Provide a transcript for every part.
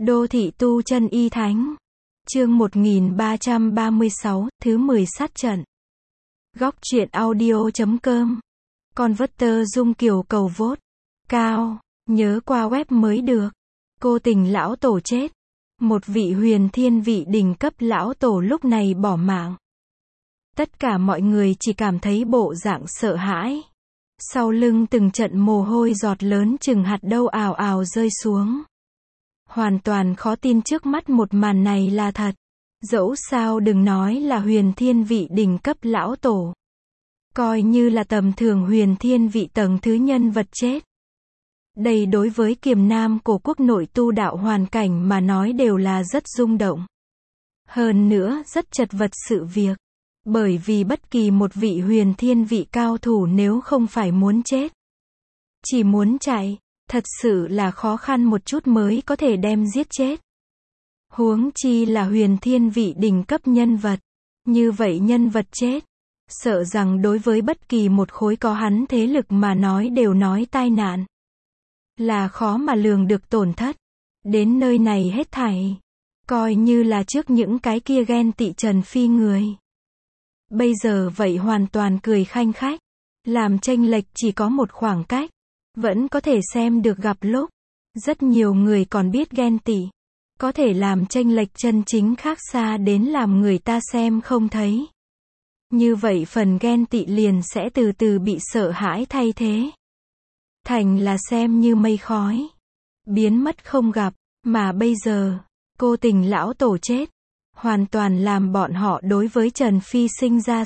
Đô thị tu chân y thánh. Chương 1336, thứ 10 sát trận. Góc truyện audio.com. Converter Dung Kiều cầu vote. Cao. Nhớ qua web mới được. Cô tình lão tổ chết. Một vị huyền thiên vị đỉnh cấp lão tổ lúc này bỏ mạng. Tất cả mọi người chỉ cảm thấy bộ dạng sợ hãi. Sau lưng từng trận mồ hôi giọt lớn chừng hạt đậu ào ào rơi xuống. Hoàn toàn khó tin trước mắt một màn này là thật. Dẫu sao đừng nói là huyền thiên vị đỉnh cấp lão tổ. Coi như là tầm thường huyền thiên vị tầng thứ nhân vật chết. Đây đối với Kiềm Nam cổ quốc nội tu đạo hoàn cảnh mà nói đều là rất rung động. Hơn nữa rất chật vật sự việc. Bởi vì bất kỳ một vị huyền thiên vị cao thủ nếu không phải muốn chết, chỉ muốn chạy, thật sự là khó khăn một chút mới có thể đem giết chết. Huống chi là huyền thiên vị đỉnh cấp nhân vật. Như vậy nhân vật chết, sợ rằng đối với bất kỳ một khối có hắn thế lực mà nói đều nói tai nạn. Là khó mà lường được tổn thất. Đến nơi này hết thảy, coi như là trước những cái kia ghen tị Trần Phi người. Bây giờ vậy hoàn toàn cười khanh khách. Làm chênh lệch chỉ có một khoảng cách. Vẫn có thể xem được gặp lúc. Rất nhiều người còn biết ghen tị. Có thể làm chênh lệch chân chính khác xa đến làm người ta xem không thấy. Như vậy phần ghen tị liền sẽ từ từ bị sợ hãi thay thế. Thành là xem như mây khói. Biến mất không gặp. Mà bây giờ, cô tình lão tổ chết. Hoàn toàn làm bọn họ đối với Trần Phi sinh ra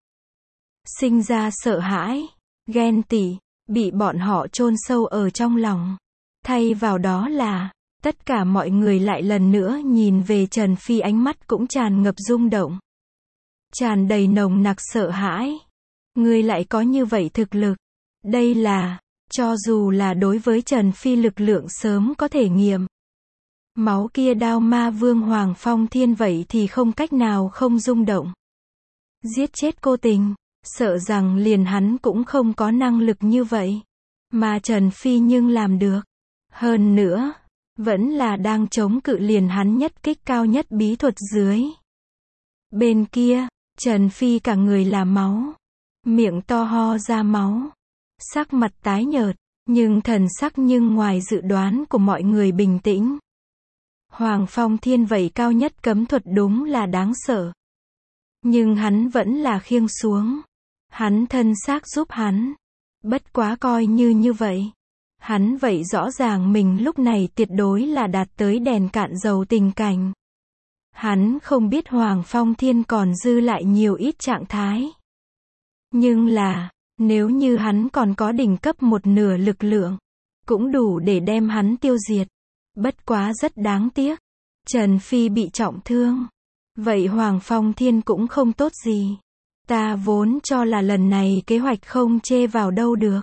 sợ hãi, ghen tị, bị bọn họ chôn sâu ở trong lòng. Thay vào đó là, tất cả mọi người lại lần nữa nhìn về Trần Phi, ánh mắt cũng tràn ngập rung động. Tràn đầy nồng nặc sợ hãi. Ngươi lại có như vậy thực lực. Đây là, cho dù là đối với Trần Phi lực lượng sớm có thể nghiệm. Máu kia đao ma vương Hoàng Phong Thiên vậy thì không cách nào không rung động. Giết chết cô tình, sợ rằng liền hắn cũng không có năng lực như vậy. Mà Trần Phi nhưng làm được. Hơn nữa, vẫn là đang chống cự liền hắn nhất kích cao nhất bí thuật dưới. Bên kia, Trần Phi cả người là máu. Miệng to ho ra máu. Sắc mặt tái nhợt, nhưng thần sắc nhưng ngoài dự đoán của mọi người bình tĩnh. Hoàng Phong Thiên vậy cao nhất cấm thuật đúng là đáng sợ. Nhưng hắn vẫn là khiêng xuống. Hắn thân xác giúp hắn. Bất quá coi như vậy. Hắn vậy rõ ràng mình lúc này tuyệt đối là đạt tới đèn cạn dầu tình cảnh. Hắn không biết Hoàng Phong Thiên còn dư lại nhiều ít trạng thái. Nhưng là, nếu như hắn còn có đỉnh cấp một nửa lực lượng, cũng đủ để đem hắn tiêu diệt. Bất quá rất đáng tiếc. Trần Phi bị trọng thương. Vậy Hoàng Phong Thiên cũng không tốt gì. Ta vốn cho là lần này kế hoạch không chê vào đâu được.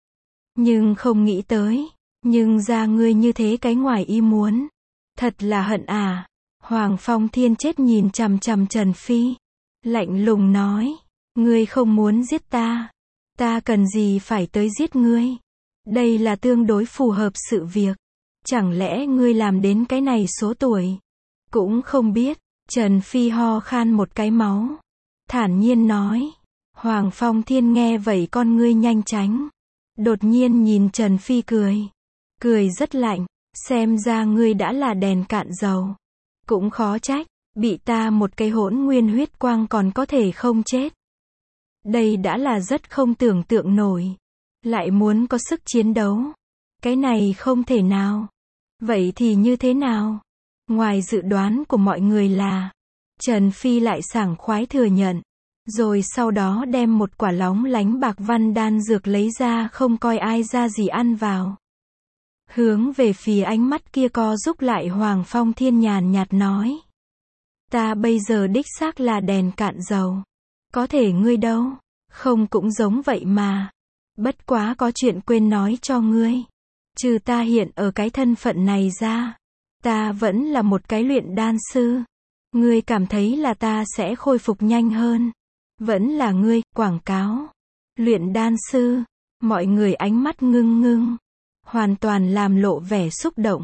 Nhưng không nghĩ tới. Nhưng ra ngươi như thế cái ngoài ý muốn. Thật là hận à. Hoàng Phong Thiên chết nhìn chằm chằm Trần Phi. Lạnh lùng nói. Ngươi không muốn giết ta. Ta cần gì phải tới giết ngươi. Đây là tương đối phù hợp sự việc. Chẳng lẽ ngươi làm đến cái này số tuổi? Cũng không biết. Trần Phi ho khan một cái máu. Thản nhiên nói. Hoàng Phong Thiên nghe vậy con ngươi nhanh tránh. Đột nhiên nhìn Trần Phi cười. Cười rất lạnh. Xem ra ngươi đã là đèn cạn dầu. Cũng khó trách. Bị ta một cái hỗn nguyên huyết quang còn có thể không chết. Đây đã là rất không tưởng tượng nổi. Lại muốn có sức chiến đấu. Cái này không thể nào. Vậy thì như thế nào? Ngoài dự đoán của mọi người là, Trần Phi lại sảng khoái thừa nhận. Rồi sau đó đem một quả lóng lánh bạc văn đan dược lấy ra không coi ai ra gì ăn vào. Hướng về phía ánh mắt kia co rúc lại Hoàng Phong Thiên nhàn nhạt nói. Ta bây giờ đích xác là đèn cạn dầu. Có thể ngươi đâu? Không cũng giống vậy mà. Bất quá có chuyện quên nói cho ngươi. Trừ ta hiện ở cái thân phận này ra, ta vẫn là một cái luyện đan sư. Ngươi cảm thấy là ta sẽ khôi phục nhanh hơn. Vẫn là ngươi, quảng cáo. Luyện đan sư. Mọi người ánh mắt ngưng ngưng. Hoàn toàn làm lộ vẻ xúc động.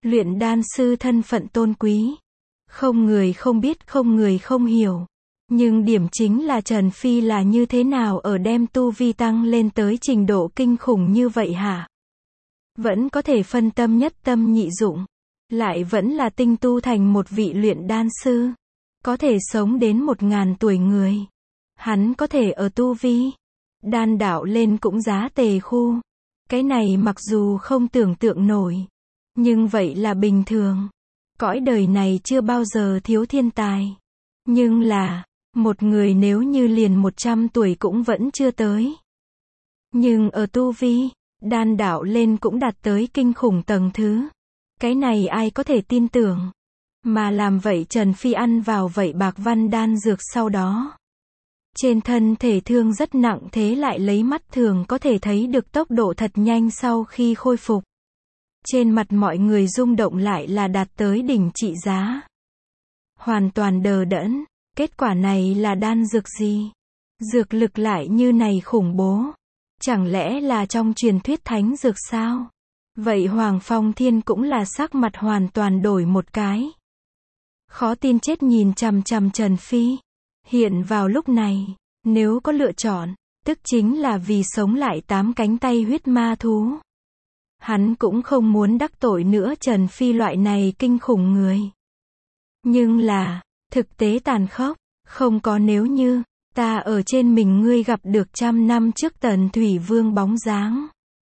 Luyện đan sư thân phận tôn quý. Không người không biết, không người không hiểu. Nhưng điểm chính là Trần Phi là như thế nào ở đem tu vi tăng lên tới trình độ kinh khủng như vậy hả? Vẫn có thể phân tâm nhất tâm nhị dụng. Lại vẫn là tinh tu thành một vị luyện đan sư. Có thể sống đến 1000 tuổi người. Hắn có thể ở tu vi đan đạo lên cũng giá tề khu. Cái này mặc dù không tưởng tượng nổi. Nhưng vậy là bình thường. Cõi đời này chưa bao giờ thiếu thiên tài. Nhưng là, một người nếu như liền 100 tuổi cũng vẫn chưa tới. Nhưng ở tu vi, đan đạo lên cũng đạt tới kinh khủng tầng thứ. Cái này ai có thể tin tưởng. Mà làm vậy Trần Phi ăn vào vậy bạc văn đan dược sau đó. Trên thân thể thương rất nặng thế lại lấy mắt thường có thể thấy được tốc độ thật nhanh sau khi khôi phục. Trên mặt mọi người rung động lại là đạt tới đỉnh trị giá. Hoàn toàn đờ đẫn, kết quả này là đan dược gì? Dược lực lại như này khủng bố. Chẳng lẽ là trong truyền thuyết thánh dược sao? Vậy Hoàng Phong Thiên cũng là sắc mặt hoàn toàn đổi một cái. Khó tin chết nhìn chằm chằm Trần Phi. Hiện vào lúc này, nếu có lựa chọn, tức chính là vì sống lại 8 cánh tay huyết ma thú. Hắn cũng không muốn đắc tội nữa Trần Phi loại này kinh khủng người. Nhưng là, thực tế tàn khốc, không có nếu như, ta ở trên mình ngươi gặp được 100 năm trước Tần Thủy Vương bóng dáng.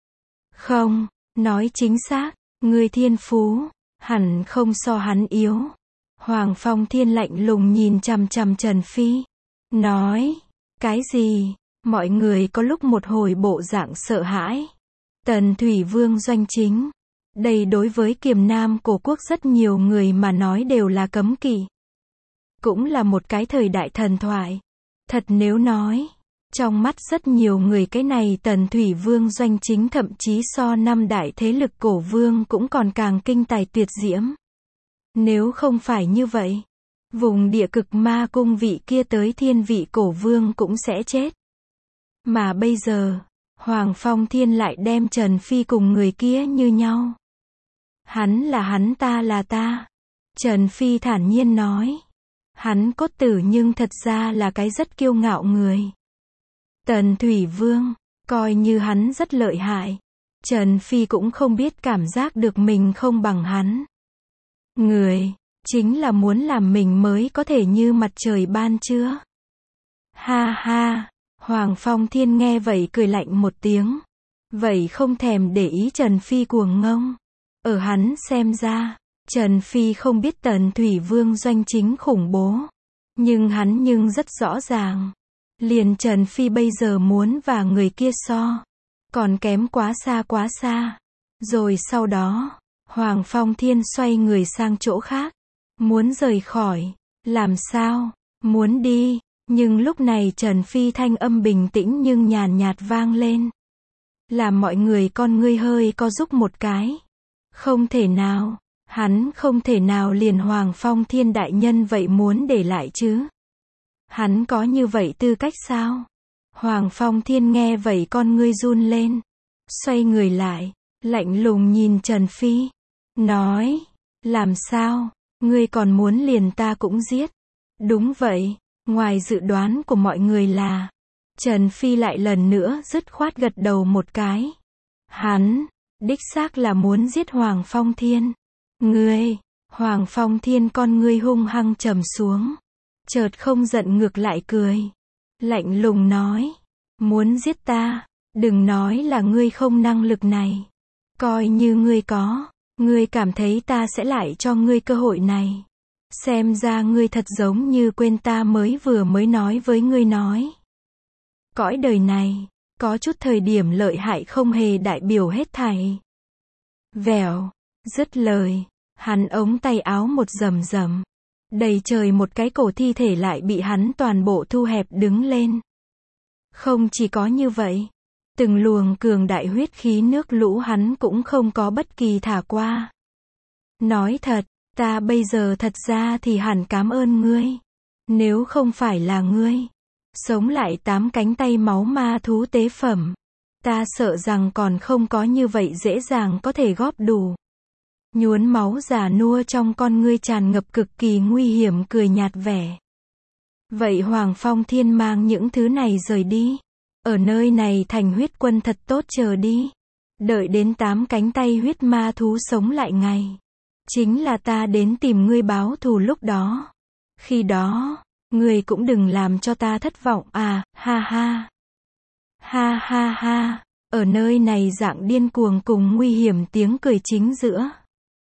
Không, nói chính xác, ngươi thiên phú, hẳn không so hắn yếu. Hoàng Phong Thiên lạnh lùng nhìn chằm chằm Trần Phi. Nói, cái gì? Mọi người có lúc một hồi bộ dạng sợ hãi. Tần Thủy Vương doanh chính. Đây đối với Kiềm Nam cổ quốc rất nhiều người mà nói đều là cấm kỵ. Cũng là một cái thời đại thần thoại. Thật nếu nói, trong mắt rất nhiều người cái này Tần Thủy Vương doanh chính thậm chí so 5 đại thế lực cổ vương cũng còn càng kinh tài tuyệt diễm. Nếu không phải như vậy, vùng địa cực ma cung vị kia tới thiên vị cổ vương cũng sẽ chết. Mà bây giờ, Hoàng Phong Thiên lại đem Trần Phi cùng người kia như nhau. Hắn là hắn, ta là ta. Trần Phi thản nhiên nói. Hắn cốt tử nhưng thật ra là cái rất kiêu ngạo người. Tần Thủy Vương, coi như hắn rất lợi hại. Trần Phi cũng không biết cảm giác được mình không bằng hắn. Người, chính là muốn làm mình mới có thể như mặt trời ban trưa. Ha ha, Hoàng Phong Thiên nghe vậy cười lạnh một tiếng. Vậy không thèm để ý Trần Phi cuồng ngông. Ở hắn xem ra, Trần Phi không biết Tần Thủy Vương doanh chính khủng bố. Nhưng hắn rất rõ ràng. Liền Trần Phi bây giờ muốn và người kia so. Còn kém quá xa. Rồi sau đó, Hoàng Phong Thiên xoay người sang chỗ khác. Muốn rời khỏi. Làm sao? Muốn đi. Nhưng lúc này Trần Phi thanh âm bình tĩnh nhưng nhàn nhạt vang lên. Làm mọi người con ngươi hơi co rúm một cái. Không thể nào. Hắn không thể nào liền Hoàng Phong Thiên đại nhân vậy muốn để lại chứ. Hắn có như vậy tư cách sao? Hoàng Phong Thiên nghe vậy con ngươi run lên. Xoay người lại, lạnh lùng nhìn Trần Phi. Nói, làm sao? Ngươi còn muốn liền ta cũng giết. Đúng vậy, ngoài dự đoán của mọi người là. Trần Phi lại lần nữa dứt khoát gật đầu một cái. Hắn, đích xác là muốn giết Hoàng Phong Thiên. Ngươi, Hoàng Phong Thiên con ngươi hung hăng trầm xuống. Chợt không giận ngược lại cười. Lạnh lùng nói. Muốn giết ta, đừng nói là ngươi không năng lực này. Coi như ngươi có, ngươi cảm thấy ta sẽ lại cho ngươi cơ hội này. Xem ra ngươi thật giống như quên ta vừa mới nói với ngươi nói. Cõi đời này, có chút thời điểm lợi hại không hề đại biểu hết thảy. Vèo, dứt lời, hắn ống tay áo một rầm. Đầy trời một cái cổ thi thể lại bị hắn toàn bộ thu hẹp đứng lên. Không chỉ có như vậy, từng luồng cường đại huyết khí nước lũ hắn cũng không có bất kỳ thả qua. Nói thật, ta bây giờ thật ra thì hẳn cảm ơn ngươi. Nếu không phải là ngươi, sống lại 8 cánh tay máu ma thú tế phẩm, ta sợ rằng còn không có như vậy dễ dàng có thể góp đủ. Nhuốm máu già nua trong con ngươi tràn ngập cực kỳ nguy hiểm cười nhạt vẻ. Vậy Hoàng Phong Thiên mang những thứ này rời đi. Ở nơi này thành huyết quân thật tốt chờ đi. Đợi đến 8 cánh tay huyết ma thú sống lại ngày. Chính là ta đến tìm ngươi báo thù lúc đó. Khi đó, ngươi cũng đừng làm cho ta thất vọng à, ha ha. Ha ha ha, ở nơi này dạng điên cuồng cùng nguy hiểm tiếng cười chính giữa.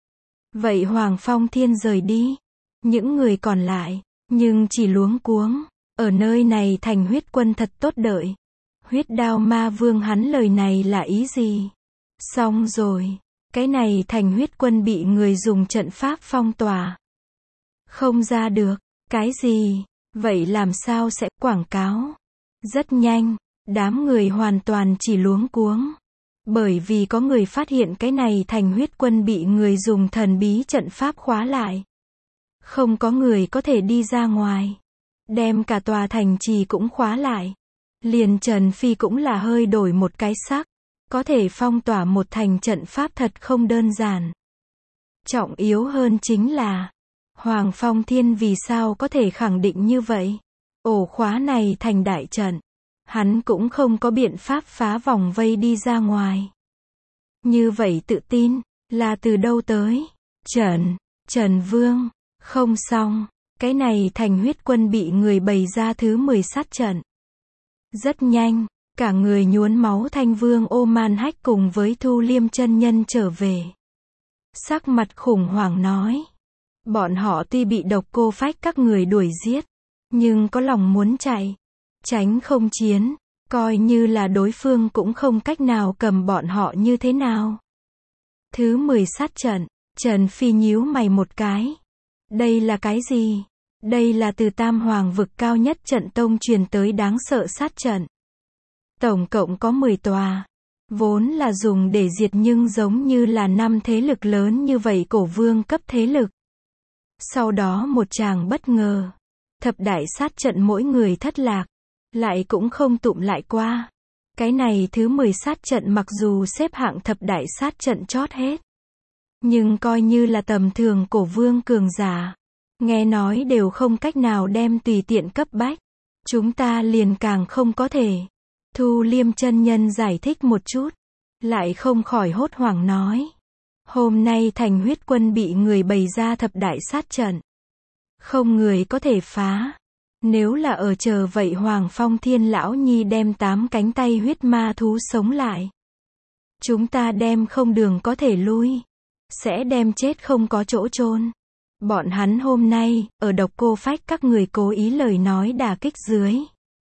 Vậy Hoàng Phong Thiên rời đi. Những người còn lại, nhưng chỉ luống cuống. Ở nơi này thành huyết quân thật tốt đợi. Huyết đao ma vương hắn lời này là ý gì? Xong rồi. Cái này thành huyết quân bị người dùng trận pháp phong tỏa. Không ra được. Cái gì? Vậy làm sao sẽ quảng cáo? Rất nhanh. Đám người hoàn toàn chỉ luống cuống. Bởi vì có người phát hiện cái này thành huyết quân bị người dùng thần bí trận pháp khóa lại. Không có người có thể đi ra ngoài. Đem cả tòa thành trì cũng khóa lại. Liền Trần Phi cũng là hơi đổi một cái sắc. Có thể phong tỏa một thành trận pháp thật không đơn giản. Trọng yếu hơn chính là Hoàng Phong Thiên vì sao có thể khẳng định như vậy? Ổ khóa này thành đại trận. Hắn cũng không có biện pháp phá vòng vây đi ra ngoài. Như vậy tự tin, là từ đâu tới? Trần Vương, không xong, cái này thành huyết quân bị người bày ra thứ 10 sát trận. Rất nhanh, cả người nhuốm máu Thanh Vương Ô Man Hách cùng với Thu Liêm chân nhân trở về. Sắc mặt khủng hoảng nói. Bọn họ tuy bị Độc Cô Phách các người đuổi giết, nhưng có lòng muốn chạy. Tránh không chiến, coi như là đối phương cũng không cách nào cầm bọn họ như thế nào. Thứ 10 sát trận, Trần Phi nhíu mày một cái. Đây là cái gì? Đây là từ Tam Hoàng vực cao nhất trận tông truyền tới đáng sợ sát trận. Tổng cộng có 10 tòa. Vốn là dùng để diệt nhưng giống như là 5 thế lực lớn như vậy cổ vương cấp thế lực. Sau đó một tràng bất ngờ. Thập đại sát trận mỗi người thất lạc. Lại cũng không tụm lại qua. Cái này thứ 10 sát trận mặc dù xếp hạng thập đại sát trận chót hết. Nhưng coi như là tầm thường cổ vương cường giả. Nghe nói đều không cách nào đem tùy tiện cấp bách. Chúng ta liền càng không có thể. Thu Liêm chân nhân giải thích một chút. Lại không khỏi hốt hoảng nói. Hôm nay thành huyết quân bị người bày ra thập đại sát trận. Không người có thể phá. Nếu là ở chờ vậy Hoàng Phong Thiên lão nhi đem 8 cánh tay huyết ma thú sống lại. Chúng ta đem không đường có thể lui. Sẽ đem chết không có chỗ chôn. Bọn hắn hôm nay, ở Độc Cô Phách các người cố ý lời nói đả kích dưới.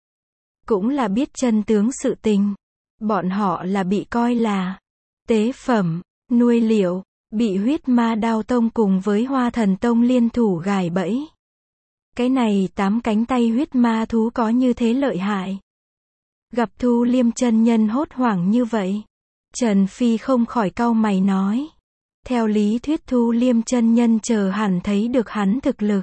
Cũng là biết chân tướng sự tình. Bọn họ là bị coi là tế phẩm, nuôi liệu, bị huyết ma đao tông cùng với Hoa Thần Tông liên thủ gài bẫy. Cái này 8 cánh tay huyết ma thú có như thế lợi hại. Gặp Thu Liêm chân nhân hốt hoảng như vậy. Trần Phi không khỏi cau mày nói. Theo lý thuyết Thu Liêm chân nhân chờ hẳn thấy được hắn thực lực.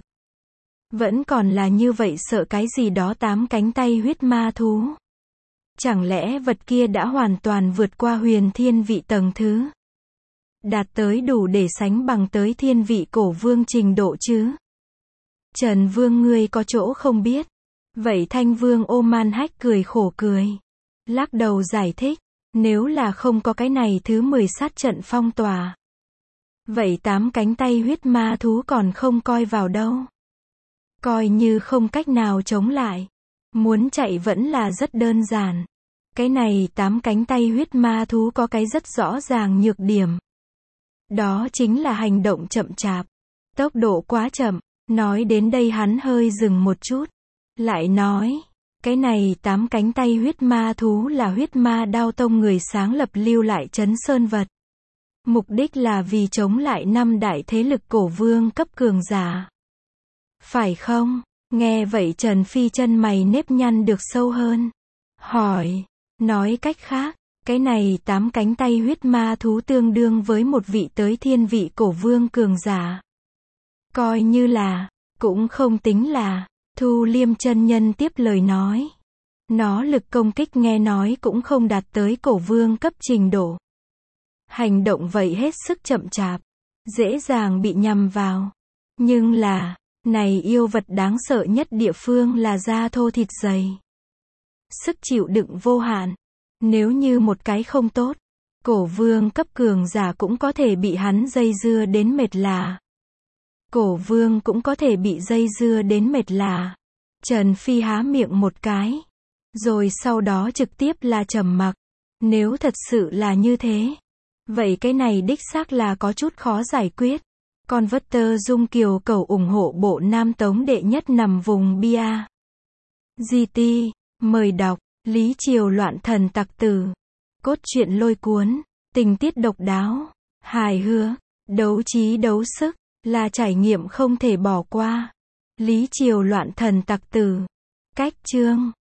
Vẫn còn là như vậy sợ cái gì đó 8 cánh tay huyết ma thú. Chẳng lẽ vật kia đã hoàn toàn vượt qua huyền thiên vị tầng thứ. Đạt tới đủ để sánh bằng tới thiên vị cổ vương trình độ chứ. Trần Vương ngươi có chỗ không biết. Vậy Thanh Vương Ô Man Hách cười khổ cười. Lắc đầu giải thích. Nếu là không có cái này thứ 10 sát trận phong tỏa. Vậy 8 cánh tay huyết ma thú còn không coi vào đâu. Coi như không cách nào chống lại. Muốn chạy vẫn là rất đơn giản. Cái này 8 cánh tay huyết ma thú có cái rất rõ ràng nhược điểm. Đó chính là hành động chậm chạp. Tốc độ quá chậm. Nói đến đây hắn hơi dừng một chút. Lại nói. Cái này 8 cánh tay huyết ma thú là huyết ma đao tông người sáng lập lưu lại trấn sơn vật. Mục đích là vì chống lại 5 đại thế lực cổ vương cấp cường giả. Phải không? Nghe vậy Trần Phi chân mày nếp nhăn được sâu hơn. Hỏi. Nói cách khác. Cái này 8 cánh tay huyết ma thú tương đương với một vị tới thiên vị cổ vương cường giả. Coi như là. Cũng không tính là. Thu Liêm chân nhân tiếp lời nói. Nó lực công kích nghe nói cũng không đạt tới cổ vương cấp trình độ. Hành động vậy hết sức chậm chạp. dễ dàng bị nhầm vào. Nhưng là, này yêu vật đáng sợ nhất địa phương là da thô thịt dày. Sức chịu đựng vô hạn. Nếu như một cái không tốt, cổ vương cấp cường giả cũng có thể bị hắn dây dưa đến mệt lả. Cổ vương cũng có thể bị dây dưa đến mệt lả. Trần Phi há miệng một cái. Rồi sau đó trực tiếp là trầm mặc. Nếu thật sự là như thế. Vậy cái này đích xác là có chút khó giải quyết. Con vất tơ Dung Kiều cầu ủng hộ bộ Nam Tống đệ nhất nằm vùng Bia. GT, mời đọc, Lý Triều loạn thần tặc tử. Cốt truyện lôi cuốn, tình tiết độc đáo, hài hước, đấu trí đấu sức, là trải nghiệm không thể bỏ qua. Lý Triều loạn thần tặc tử. Cách chương